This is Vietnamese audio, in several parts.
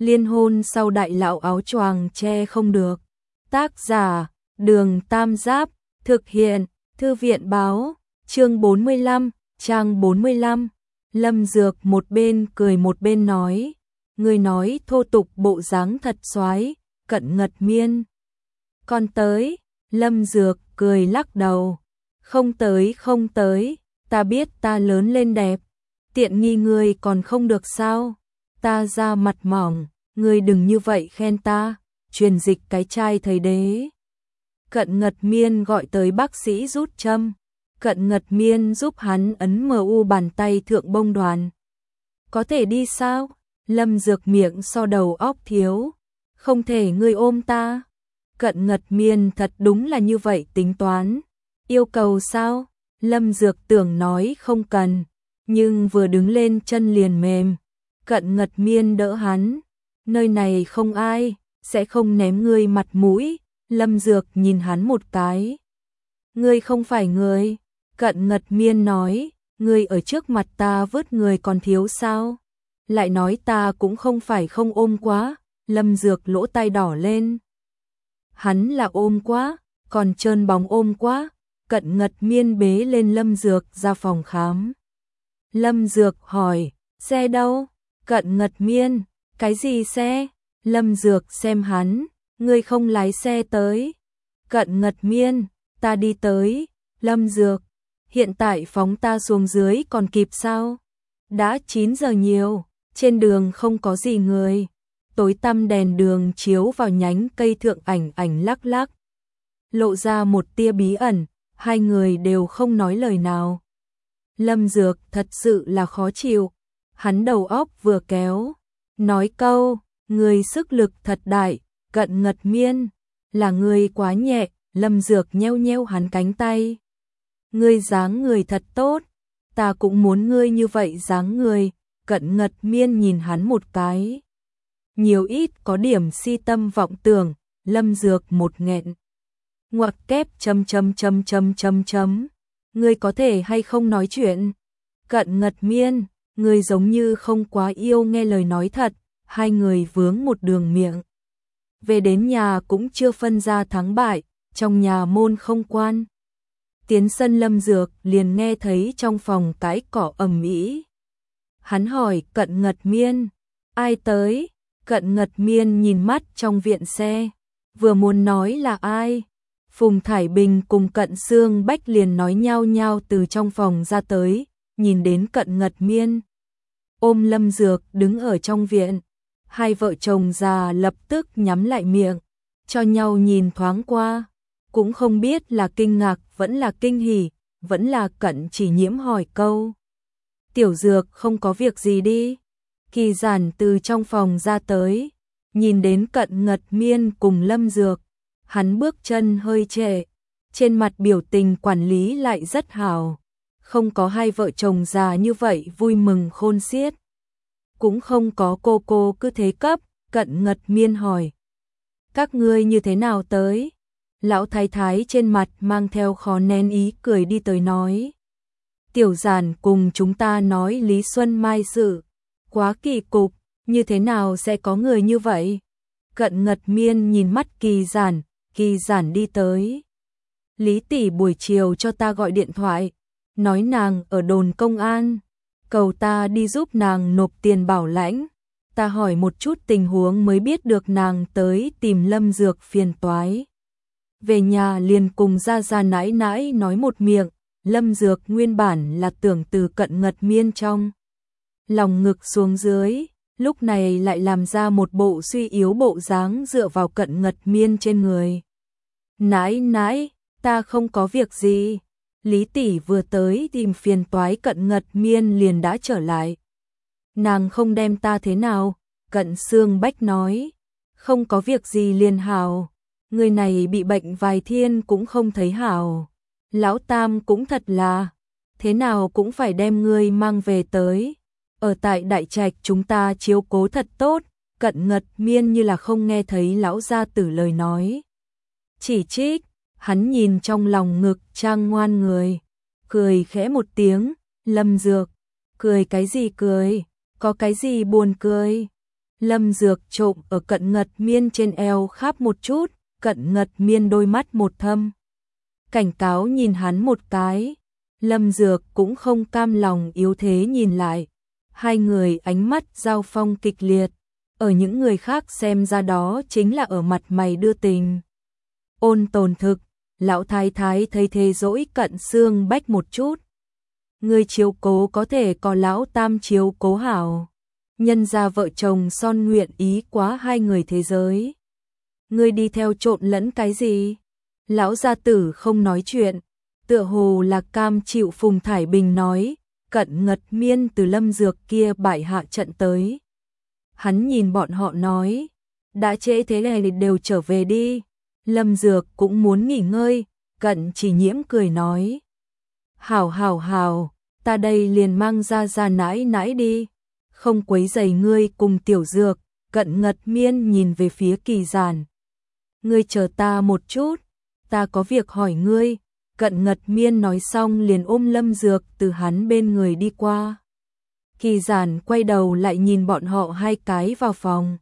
Liên hôn sau đại lão áo choàng che không được. Tác giả, Đường Tam Giáp, thực hiện, Thư viện báo, chương 45, trang 45. Lâm Dược một bên cười một bên nói, người nói thô tục bộ dáng thật xoái, Cận Ngật Miên. Con tới, Lâm Dược cười lắc đầu, không tới, ta biết ta lớn lên đẹp, tiện nghi người còn không được sao, ta ra mặt mỏng, người đừng như vậy khen ta, truyền dịch cái chai thầy đế. Cận Ngật Miên gọi tới bác sĩ rút châm. Cận Ngật Miên giúp hắn ấn MU bàn tay thượng bông đoàn. Có thể đi sao? Lâm Dược miệng so đầu óc thiếu. Không thể ngươi ôm ta. Cận Ngật Miên thật đúng là như vậy tính toán. Yêu cầu sao? Lâm Dược tưởng nói không cần. Nhưng vừa đứng lên chân liền mềm. Cận Ngật Miên đỡ hắn. Nơi này không ai, sẽ không ném ngươi mặt mũi. Lâm Dược nhìn hắn một cái. Ngươi không phải người. Cận Ngật Miên nói, ngươi ở trước mặt ta vứt người còn thiếu sao? Lại nói ta cũng không phải không ôm quá. Lâm Dược lỗ tai đỏ lên. Hắn là ôm quá, còn trơn bóng ôm quá. Cận Ngật Miên bế lên Lâm Dược ra phòng khám. Lâm Dược hỏi, xe đâu? Cận Ngật Miên, cái gì xe? Lâm Dược xem hắn, ngươi không lái xe tới. Cận Ngật Miên, ta đi tới. Lâm Dược, hiện tại phóng ta xuống dưới còn kịp sao? Đã 9 giờ nhiều, trên đường không có gì người. Tối tăm đèn đường chiếu vào nhánh cây thượng ảnh lắc lắc. Lộ ra một tia bí ẩn, hai người đều không nói lời nào. Lâm Dược thật sự là khó chịu. Hắn đầu óc vừa kéo, nói câu, người sức lực thật đại. Cận Ngật Miên, là người quá nhẹ. Lâm Dược nheo nheo hắn cánh tay. Ngươi dáng người thật tốt, ta cũng muốn ngươi như vậy dáng người. Cận Ngật Miên nhìn hắn một cái. Nhiều ít có điểm si tâm vọng tưởng. Lâm Dược một nghẹn. Ngoặc kép ... Ngươi có thể hay không nói chuyện? Cận Ngật Miên, ngươi giống như không quá yêu nghe lời nói thật. Hai người vướng một đường miệng. Về đến nhà cũng chưa phân ra thắng bại. Trong nhà môn không quan. Tiến sân Lâm Dược liền nghe thấy trong phòng cái cỏ ầm ĩ. Hắn hỏi Cận Ngật Miên, ai tới? Cận Ngật Miên nhìn mắt trong viện xe, vừa muốn nói là ai. Phùng Thải Bình cùng Cận Sương Bách liền nói nhao nhao từ trong phòng ra tới, nhìn đến Cận Ngật Miên. Ôm Lâm Dược đứng ở trong viện, hai vợ chồng già lập tức nhắm lại miệng, cho nhau nhìn thoáng qua. Cũng không biết là kinh ngạc vẫn là kinh hỉ, vẫn là Cận Chỉ Nhiễm hỏi câu. Tiểu Dược không có việc gì đi. Kỳ Giản từ trong phòng ra tới, nhìn đến Cận Ngật Miên cùng Lâm Dược. Hắn bước chân hơi trễ, trên mặt biểu tình quản lý lại rất hào. Không có hai vợ chồng già như vậy vui mừng khôn xiết. Cũng không có cô cứ thế cấp. Cận Ngật Miên hỏi, các ngươi như thế nào tới? Lão thái thái trên mặt mang theo khó nén ý cười đi tới nói. Tiểu Giản cùng chúng ta nói Lý Xuân Mai sự. Quá kỳ cục, như thế nào sẽ có người như vậy? Cận Ngật Miên nhìn mắt Kỳ Giản đi tới. Lý tỷ buổi chiều cho ta gọi điện thoại, nói nàng ở đồn công an, cầu ta đi giúp nàng nộp tiền bảo lãnh. Ta hỏi một chút tình huống mới biết được nàng tới tìm Lâm Dược phiền toái. Về nhà liền cùng ra nãi nãi nói một miệng. Lâm Dược nguyên bản là tưởng từ Cận Ngật Miên trong lòng ngực xuống dưới, lúc này lại làm ra một bộ suy yếu bộ dáng dựa vào Cận Ngật Miên trên người. Nãi, ta không có việc gì. Lý tỷ vừa tới tìm phiền toái. Cận Ngật Miên liền đã trở lại. Nàng không đem ta thế nào? Cận Sương Bách nói, không có việc gì liền hảo. Người này bị bệnh vài thiên cũng không thấy hảo. Lão Tam cũng thật là, thế nào cũng phải đem ngươi mang về tới. Ở tại Đại Trạch chúng ta chiếu cố thật tốt. Cận Ngật Miên như là không nghe thấy lão gia tử lời nói. Chỉ trích, hắn nhìn trong lòng ngực trang ngoan người. Cười khẽ một tiếng. Lâm Dược, cười cái gì cười? Có cái gì buồn cười? Lâm Dược trộm ở Cận Ngật Miên trên eo khắp một chút, Cận Ngật Miên đôi mắt một thâm. Cảnh cáo nhìn hắn một cái, Lâm Dược cũng không cam lòng yếu thế nhìn lại. Hai người ánh mắt giao phong kịch liệt, ở những người khác xem ra đó chính là ở mặt mày đưa tình. Ôn Tồn thực, lão thái thái thấy thế dỗi Cận Xương Bách một chút. Người chiếu cố có thể có lão tam chiếu cố hảo. Nhân ra vợ chồng son nguyện ý quá hai người thế giới. Ngươi đi theo trộn lẫn cái gì? Lão gia tử không nói chuyện, tựa hồ là cam chịu Phùng Thải Bình nói, Cận Ngật Miên từ Lâm Dược kia bại hạ trận tới. Hắn nhìn bọn họ nói, đã trễ thế này đều trở về đi. Lâm Dược cũng muốn nghỉ ngơi, Cận Chỉ Nhiễm cười nói, hảo, ta đây liền mang ra nãi nãi đi, không quấy rầy ngươi cùng Tiểu Dược. Cận Ngật Miên nhìn về phía Kỳ Giản, ngươi chờ ta một chút, ta có việc hỏi ngươi. Cận Ngật Miên nói xong liền ôm Lâm Dược từ hắn bên người đi qua. Kỳ Giản quay đầu lại nhìn bọn họ hai cái vào phòng,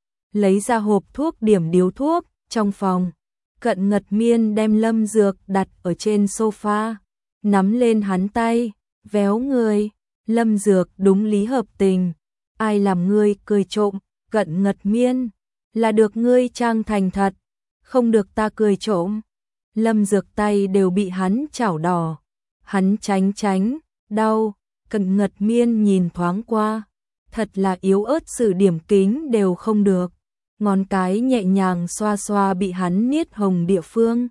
lấy ra hộp thuốc điểm điếu thuốc. Trong phòng, Cận Ngật Miên đem Lâm Dược đặt ở trên sofa, nắm lên hắn tay, véo người. Lâm Dược đúng lý hợp tình, ai làm ngươi cười trộm? Cận Ngật Miên, là được ngươi trang thành thật, không được ta cười trộm. Lâm Dược tay đều bị hắn chảo đỏ, hắn tránh, đau. Cận Ngật Miên nhìn thoáng qua, thật là yếu ớt, sử điểm kính đều không được, ngón cái nhẹ nhàng xoa xoa bị hắn niết hồng địa phương.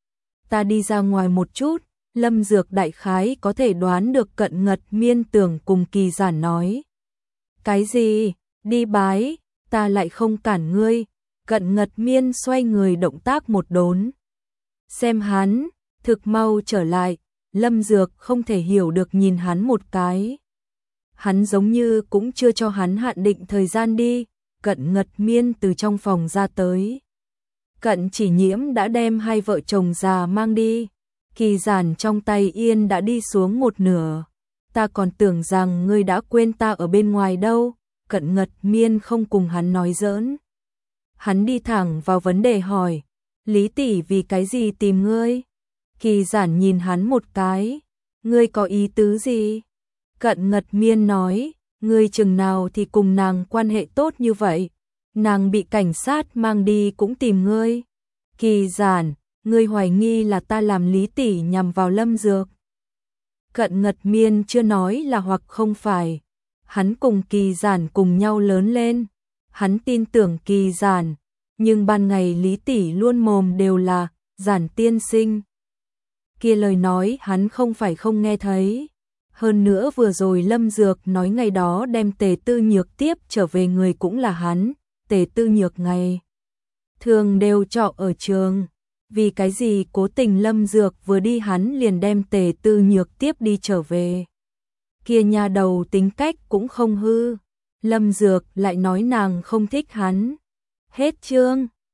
Ta đi ra ngoài một chút. Lâm Dược đại khái có thể đoán được Cận Ngật Miên tưởng cùng Kỳ Giản nói. Cái gì? Đi bái, ta lại không cản ngươi. Cận Ngật Miên xoay người động tác một đốn. Xem hắn, thực mau trở lại, Lâm Dược không thể hiểu được nhìn hắn một cái. Hắn giống như cũng chưa cho hắn hạn định thời gian đi. Cận Ngật Miên từ trong phòng ra tới. Cận Chỉ Nhiễm đã đem hai vợ chồng già mang đi. Kỳ Giản trong tay yên đã đi xuống một nửa. Ta còn tưởng rằng ngươi đã quên ta ở bên ngoài đâu. Cận Ngật Miên không cùng hắn nói giỡn. Hắn đi thẳng vào vấn đề hỏi, Lý tỷ vì cái gì tìm ngươi? Kỳ Giản nhìn hắn một cái, ngươi có ý tứ gì? Cận Ngật Miên nói, ngươi chừng nào thì cùng nàng quan hệ tốt như vậy, nàng bị cảnh sát mang đi cũng tìm ngươi. Kỳ Giản, ngươi hoài nghi là ta làm Lý tỷ nhằm vào Lâm Dược? Cận Ngật Miên chưa nói là hoặc không phải, hắn cùng Kỳ Giản cùng nhau lớn lên, hắn tin tưởng Kỳ Giản, nhưng ban ngày Lý tỷ luôn mồm đều là Giản tiên sinh. Kia lời nói hắn không phải không nghe thấy. Hơn nữa vừa rồi Lâm Dược nói ngày đó đem Tề Tư Nhược tiếp trở về người cũng là hắn. Tề Tư Nhược ngày thường đều trọ ở trường, vì cái gì cố tình Lâm Dược vừa đi hắn liền đem Tề Tư Nhược tiếp đi trở về. Kia nhà đầu tính cách cũng không hư. Lâm Dược lại nói nàng không thích hắn. Hết chương.